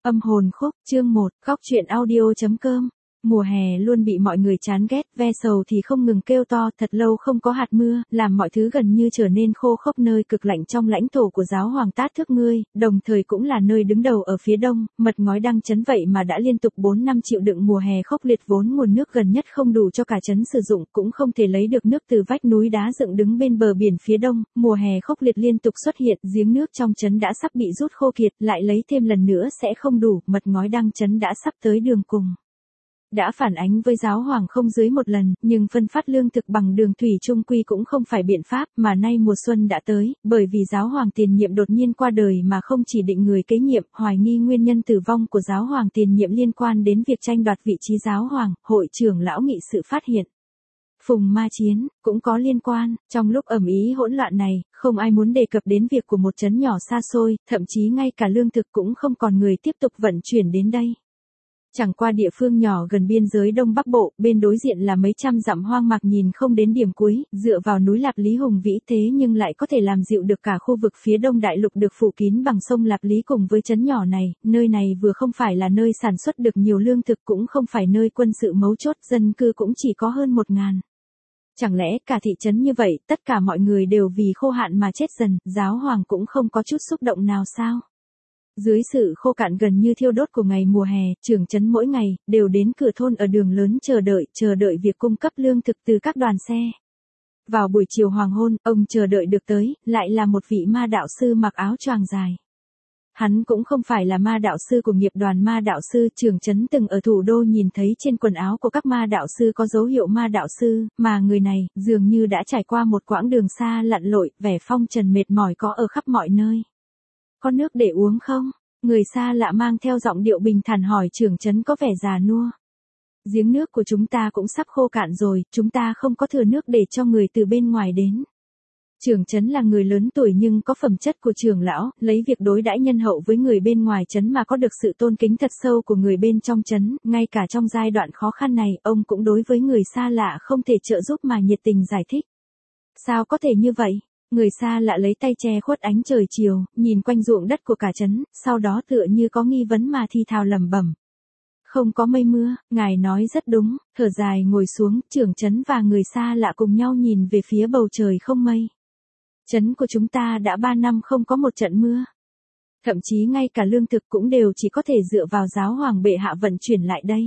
Âm hồn khúc, chương 1, góc truyện audio.com. Mùa hè luôn bị mọi người chán ghét, ve sầu thì không ngừng kêu to, thật lâu không có hạt mưa, làm mọi thứ gần như trở nên khô khốc nơi cực lạnh trong lãnh thổ của giáo hoàng Tát Thước Ngươi, đồng thời cũng là nơi đứng đầu ở phía đông, mật ngói đang chấn vậy mà đã liên tục 4 năm chịu đựng mùa hè khốc liệt, vốn nguồn nước gần nhất không đủ cho cả trấn sử dụng, cũng không thể lấy được nước từ vách núi đá dựng đứng bên bờ biển phía đông, mùa hè khốc liệt liên tục xuất hiện, giếng nước trong trấn đã sắp bị rút khô kiệt, lại lấy thêm lần nữa sẽ không đủ, mật ngói đang chấn đã sắp tới đường cùng. Đã phản ánh với giáo hoàng không dưới một lần, nhưng phân phát lương thực bằng đường thủy chung quy cũng không phải biện pháp, mà nay mùa xuân đã tới, bởi vì giáo hoàng tiền nhiệm đột nhiên qua đời mà không chỉ định người kế nhiệm, hoài nghi nguyên nhân tử vong của giáo hoàng tiền nhiệm liên quan đến việc tranh đoạt vị trí giáo hoàng, hội trưởng lão nghị sự phát hiện. Phùng Ma Chiến, cũng có liên quan, trong lúc ầm ĩ hỗn loạn này, không ai muốn đề cập đến việc của một trấn nhỏ xa xôi, thậm chí ngay cả lương thực cũng không còn người tiếp tục vận chuyển đến đây. Chẳng qua địa phương nhỏ gần biên giới Đông Bắc Bộ, bên đối diện là mấy trăm dặm hoang mạc nhìn không đến điểm cuối, dựa vào núi Lạp Lý hùng vĩ thế nhưng lại có thể làm dịu được cả khu vực phía đông đại lục được phủ kín bằng sông Lạp Lý cùng với trấn nhỏ này, nơi này vừa không phải là nơi sản xuất được nhiều lương thực cũng không phải nơi quân sự mấu chốt, dân cư cũng chỉ có hơn 1.000. Chẳng lẽ cả thị trấn như vậy, tất cả mọi người đều vì khô hạn mà chết dần, giáo hoàng cũng không có chút xúc động nào sao? Dưới sự khô cạn gần như thiêu đốt của ngày mùa hè, trưởng trấn mỗi ngày, đều đến cửa thôn ở đường lớn chờ đợi việc cung cấp lương thực từ các đoàn xe. Vào buổi chiều hoàng hôn, ông chờ đợi được tới, lại là một vị ma đạo sư mặc áo choàng dài. Hắn cũng không phải là ma đạo sư của nghiệp đoàn ma đạo sư, trưởng trấn từng ở thủ đô nhìn thấy trên quần áo của các ma đạo sư có dấu hiệu ma đạo sư, mà người này, dường như đã trải qua một quãng đường xa lặn lội, vẻ phong trần mệt mỏi có ở khắp mọi nơi. Có nước để uống không? Người xa lạ mang theo giọng điệu bình thản hỏi trưởng trấn có vẻ già nua. Giếng nước của chúng ta cũng sắp khô cạn rồi, chúng ta không có thừa nước để cho người từ bên ngoài đến. Trưởng trấn là người lớn tuổi nhưng có phẩm chất của trưởng lão, lấy việc đối đãi nhân hậu với người bên ngoài trấn mà có được sự tôn kính thật sâu của người bên trong trấn, ngay cả trong giai đoạn khó khăn này, ông cũng đối với người xa lạ không thể trợ giúp mà nhiệt tình giải thích. Sao có thể như vậy? Người xa lạ lấy tay che khuất ánh trời chiều, nhìn quanh ruộng đất của cả trấn, sau đó tựa như có nghi vấn mà thi thào lẩm bẩm. Không có mây mưa, ngài nói rất đúng, thở dài ngồi xuống, trưởng trấn và người xa lạ cùng nhau nhìn về phía bầu trời không mây. Trấn của chúng ta đã 3 năm không có một trận mưa. Thậm chí ngay cả lương thực cũng đều chỉ có thể dựa vào giáo hoàng bệ hạ vận chuyển lại đây.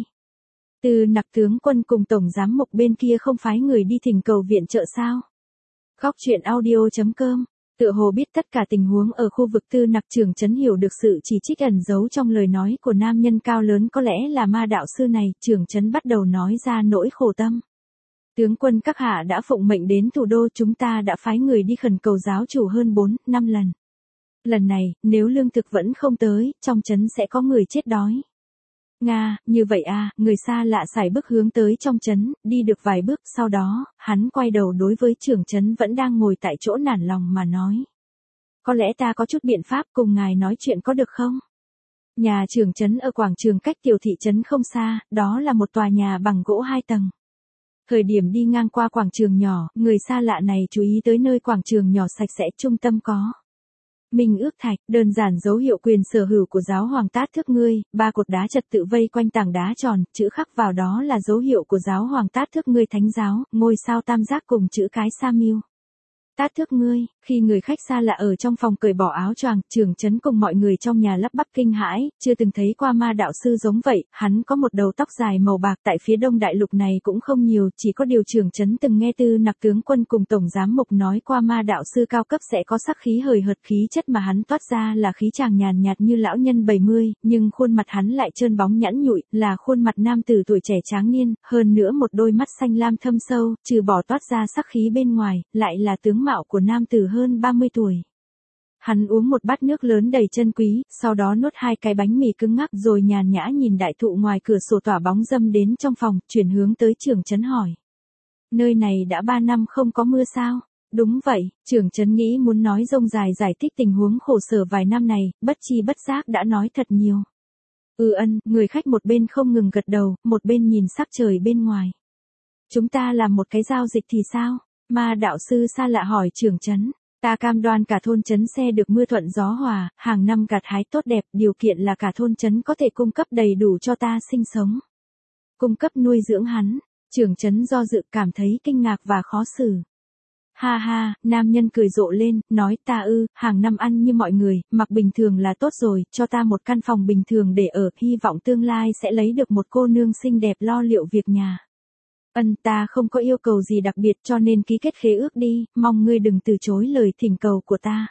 Từ Nặc tướng quân cùng tổng giám mục bên kia không phái người đi thỉnh cầu viện trợ sao? Góc truyện audio.com, tựa hồ biết tất cả tình huống ở khu vực Tư Nặc, trưởng trấn hiểu được sự chỉ trích ẩn giấu trong lời nói của nam nhân cao lớn có lẽ là ma đạo sư này, trưởng trấn bắt đầu nói ra nỗi khổ tâm. Tướng quân các hạ đã phụng mệnh đến thủ đô, chúng ta đã phái người đi khẩn cầu giáo chủ hơn 4-5 lần. Lần này, nếu lương thực vẫn không tới, trong trấn sẽ có người chết đói. Nga, như vậy à, người xa lạ sải bước hướng tới trong trấn, đi được vài bước, sau đó, hắn quay đầu đối với trưởng trấn vẫn đang ngồi tại chỗ nản lòng mà nói. Có lẽ ta có chút biện pháp cùng ngài nói chuyện có được không? Nhà trưởng trấn ở quảng trường cách tiểu thị trấn không xa, đó là một tòa nhà bằng gỗ 2 tầng. Thời điểm đi ngang qua quảng trường nhỏ, người xa lạ này chú ý tới nơi quảng trường nhỏ sạch sẽ trung tâm có Minh ước thạch, đơn giản dấu hiệu quyền sở hữu của giáo hoàng Tát Thước Ngươi, 3 cột đá trật tự vây quanh tảng đá tròn, chữ khắc vào đó là dấu hiệu của giáo hoàng Tát Thước Ngươi thánh giáo, ngôi sao tam giác cùng chữ cái Sa Miêu. Tát Thước Ngươi, khi người khách xa lạ ở trong phòng cởi bỏ áo choàng, trưởng trấn cùng mọi người trong nhà lắp bắp kinh hãi, chưa từng thấy qua ma đạo sư giống vậy, hắn có một đầu tóc dài màu bạc, tại phía đông đại lục này cũng không nhiều, chỉ có điều trưởng trấn từng nghe Tư Nặc tướng quân cùng tổng giám mục nói qua ma đạo sư cao cấp sẽ có sắc khí hời hợt, khí chất mà hắn toát ra là khí chàng nhàn nhạt như lão nhân 70, nhưng khuôn mặt hắn lại trơn bóng nhẵn nhụi, là khuôn mặt nam tử tuổi trẻ tráng niên, hơn nữa một đôi mắt xanh lam thâm sâu, trừ bỏ toát ra sắc khí bên ngoài, lại là tướng mạo của nam tử hơn 30 tuổi. Hắn uống một bát nước lớn đầy chân quý, sau đó nuốt 2 cái bánh mì cứng ngắc rồi nhàn nhã nhìn đại thụ ngoài cửa sổ tỏa bóng râm đến trong phòng, chuyển hướng tới trưởng trấn hỏi. Nơi này đã 3 năm không có mưa sao? Đúng vậy, trưởng trấn nghĩ muốn nói rông dài giải thích tình huống khổ sở vài năm này, bất chi bất giác đã nói thật nhiều. Người khách một bên không ngừng gật đầu, một bên nhìn sắc trời bên ngoài. Chúng ta làm một cái giao dịch thì sao? Ma đạo sư xa lạ hỏi trưởng trấn. Ta cam đoan cả thôn trấn xe được mưa thuận gió hòa, hàng năm gặt hái tốt đẹp, điều kiện là cả thôn trấn có thể cung cấp đầy đủ cho ta sinh sống. Cung cấp nuôi dưỡng hắn, trưởng trấn do dự cảm thấy kinh ngạc và khó xử. Ha ha, nam nhân cười rộ lên, nói ta hàng năm ăn như mọi người, mặc bình thường là tốt rồi, cho ta một căn phòng bình thường để ở, hy vọng tương lai sẽ lấy được một cô nương xinh đẹp lo liệu việc nhà. Ta không có yêu cầu gì đặc biệt cho nên ký kết khế ước đi, mong ngươi đừng từ chối lời thỉnh cầu của ta.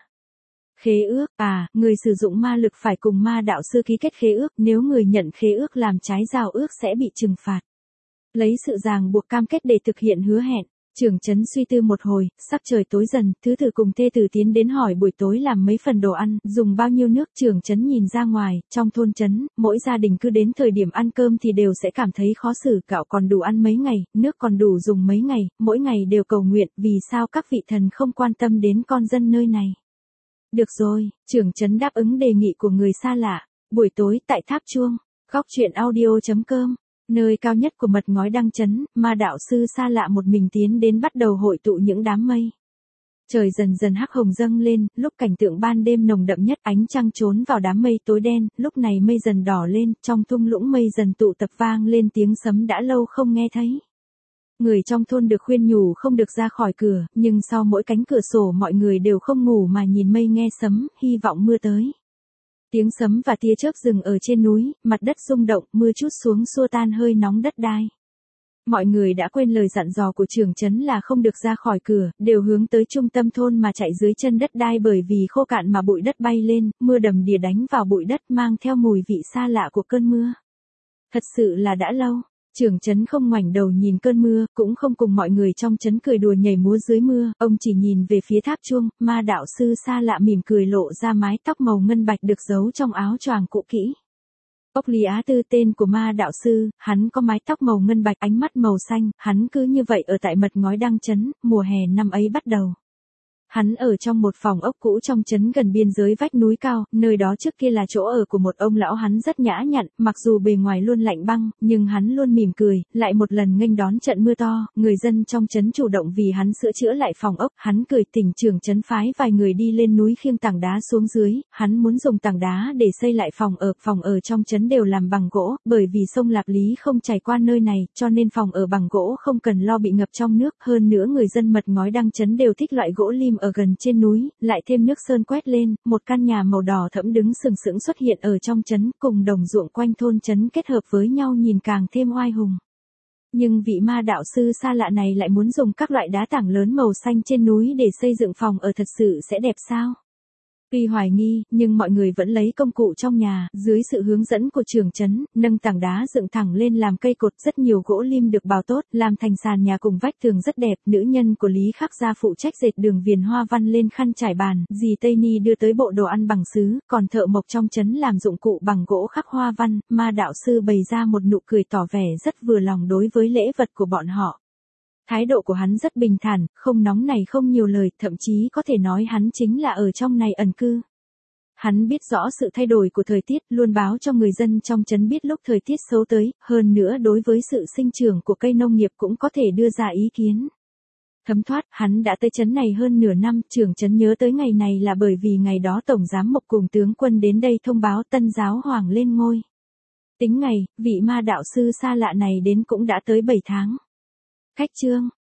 Khế ước, người sử dụng ma lực phải cùng ma đạo sư ký kết khế ước, nếu người nhận khế ước làm trái giao ước sẽ bị trừng phạt. Lấy sự ràng buộc cam kết để thực hiện hứa hẹn. Trưởng trấn suy tư một hồi, sắc trời tối dần, thứ tử cùng thê tử tiến đến hỏi buổi tối làm mấy phần đồ ăn, dùng bao nhiêu nước. Trưởng trấn nhìn ra ngoài, trong thôn trấn, mỗi gia đình cứ đến thời điểm ăn cơm thì đều sẽ cảm thấy khó xử, gạo còn đủ ăn mấy ngày, nước còn đủ dùng mấy ngày, mỗi ngày đều cầu nguyện, vì sao các vị thần không quan tâm đến con dân nơi này. Được rồi, trưởng trấn đáp ứng đề nghị của người xa lạ. Buổi tối tại tháp chuông, góc truyện audio.com. Nơi cao nhất của mật ngói đăng trấn, ma đạo sư xa lạ một mình tiến đến bắt đầu hội tụ những đám mây. Trời dần dần hắc hồng dâng lên, lúc cảnh tượng ban đêm nồng đậm nhất, ánh trăng trốn vào đám mây tối đen, lúc này mây dần đỏ lên, trong thung lũng mây dần tụ tập vang lên tiếng sấm đã lâu không nghe thấy. Người trong thôn được khuyên nhủ không được ra khỏi cửa, nhưng sau mỗi cánh cửa sổ mọi người đều không ngủ mà nhìn mây nghe sấm, hy vọng mưa tới. Tiếng sấm và tia chớp dừng ở trên núi, mặt đất rung động, mưa trút xuống xua tan hơi nóng đất đai. Mọi người đã quên lời dặn dò của trưởng trấn là không được ra khỏi cửa, đều hướng tới trung tâm thôn mà chạy dưới chân đất đai bởi vì khô cạn mà bụi đất bay lên, mưa đầm đìa đánh vào bụi đất mang theo mùi vị xa lạ của cơn mưa. Thật sự là đã lâu. Trưởng trấn không ngoảnh đầu nhìn cơn mưa, cũng không cùng mọi người trong trấn cười đùa nhảy múa dưới mưa, ông chỉ nhìn về phía tháp chuông, ma đạo sư xa lạ mỉm cười lộ ra mái tóc màu ngân bạch được giấu trong áo choàng cũ kỹ. Ốc Lý Á Tư tên của ma đạo sư, hắn có mái tóc màu ngân bạch, ánh mắt màu xanh, hắn cứ như vậy ở tại mật ngói đăng trấn, mùa hè năm ấy bắt đầu. Hắn ở trong một phòng ốc cũ trong trấn gần biên giới vách núi cao, nơi đó trước kia là chỗ ở của một ông lão. Hắn rất nhã nhặn, mặc dù bề ngoài luôn lạnh băng, nhưng hắn luôn mỉm cười, lại một lần nghênh đón trận mưa to, người dân trong trấn chủ động vì hắn sửa chữa lại phòng ốc, hắn cười tỉnh trưởng trấn phái vài người đi lên núi khiêng tảng đá xuống dưới, hắn muốn dùng tảng đá để xây lại phòng ở trong trấn đều làm bằng gỗ, bởi vì sông Lạc Lý không chảy qua nơi này, cho nên phòng ở bằng gỗ không cần lo bị ngập trong nước, hơn nữa người dân mật ngói đăng trấn đều thích loại gỗ lim ở gần trên núi, lại thêm nước sơn quét lên, một căn nhà màu đỏ thẫm đứng sừng sững xuất hiện ở trong trấn, cùng đồng ruộng quanh thôn trấn kết hợp với nhau nhìn càng thêm oai hùng. Nhưng vị ma đạo sư xa lạ này lại muốn dùng các loại đá tảng lớn màu xanh trên núi để xây dựng phòng ở, thật sự sẽ đẹp sao? Tuy hoài nghi, nhưng mọi người vẫn lấy công cụ trong nhà, dưới sự hướng dẫn của trưởng trấn, nâng tảng đá dựng thẳng lên làm cây cột, rất nhiều gỗ lim được bào tốt, làm thành sàn nhà cùng vách tường rất đẹp. Nữ nhân của Lý Khắc gia phụ trách dệt đường viền hoa văn lên khăn trải bàn, dì Tây Ni đưa tới bộ đồ ăn bằng sứ, còn thợ mộc trong trấn làm dụng cụ bằng gỗ khắc hoa văn. Ma đạo sư bày ra một nụ cười tỏ vẻ rất vừa lòng đối với lễ vật của bọn họ. Thái độ của hắn rất bình thản, không nóng này không nhiều lời, thậm chí có thể nói hắn chính là ở trong này ẩn cư. Hắn biết rõ sự thay đổi của thời tiết, luôn báo cho người dân trong trấn biết lúc thời tiết xấu tới, hơn nữa đối với sự sinh trưởng của cây nông nghiệp cũng có thể đưa ra ý kiến. Thấm thoát, hắn đã tới trấn này hơn nửa năm, trưởng trấn nhớ tới ngày này là bởi vì ngày đó tổng giám mục cùng tướng quân đến đây thông báo tân giáo hoàng lên ngôi. Tính ngày, vị ma đạo sư xa lạ này đến cũng đã tới 7 tháng. Cách chương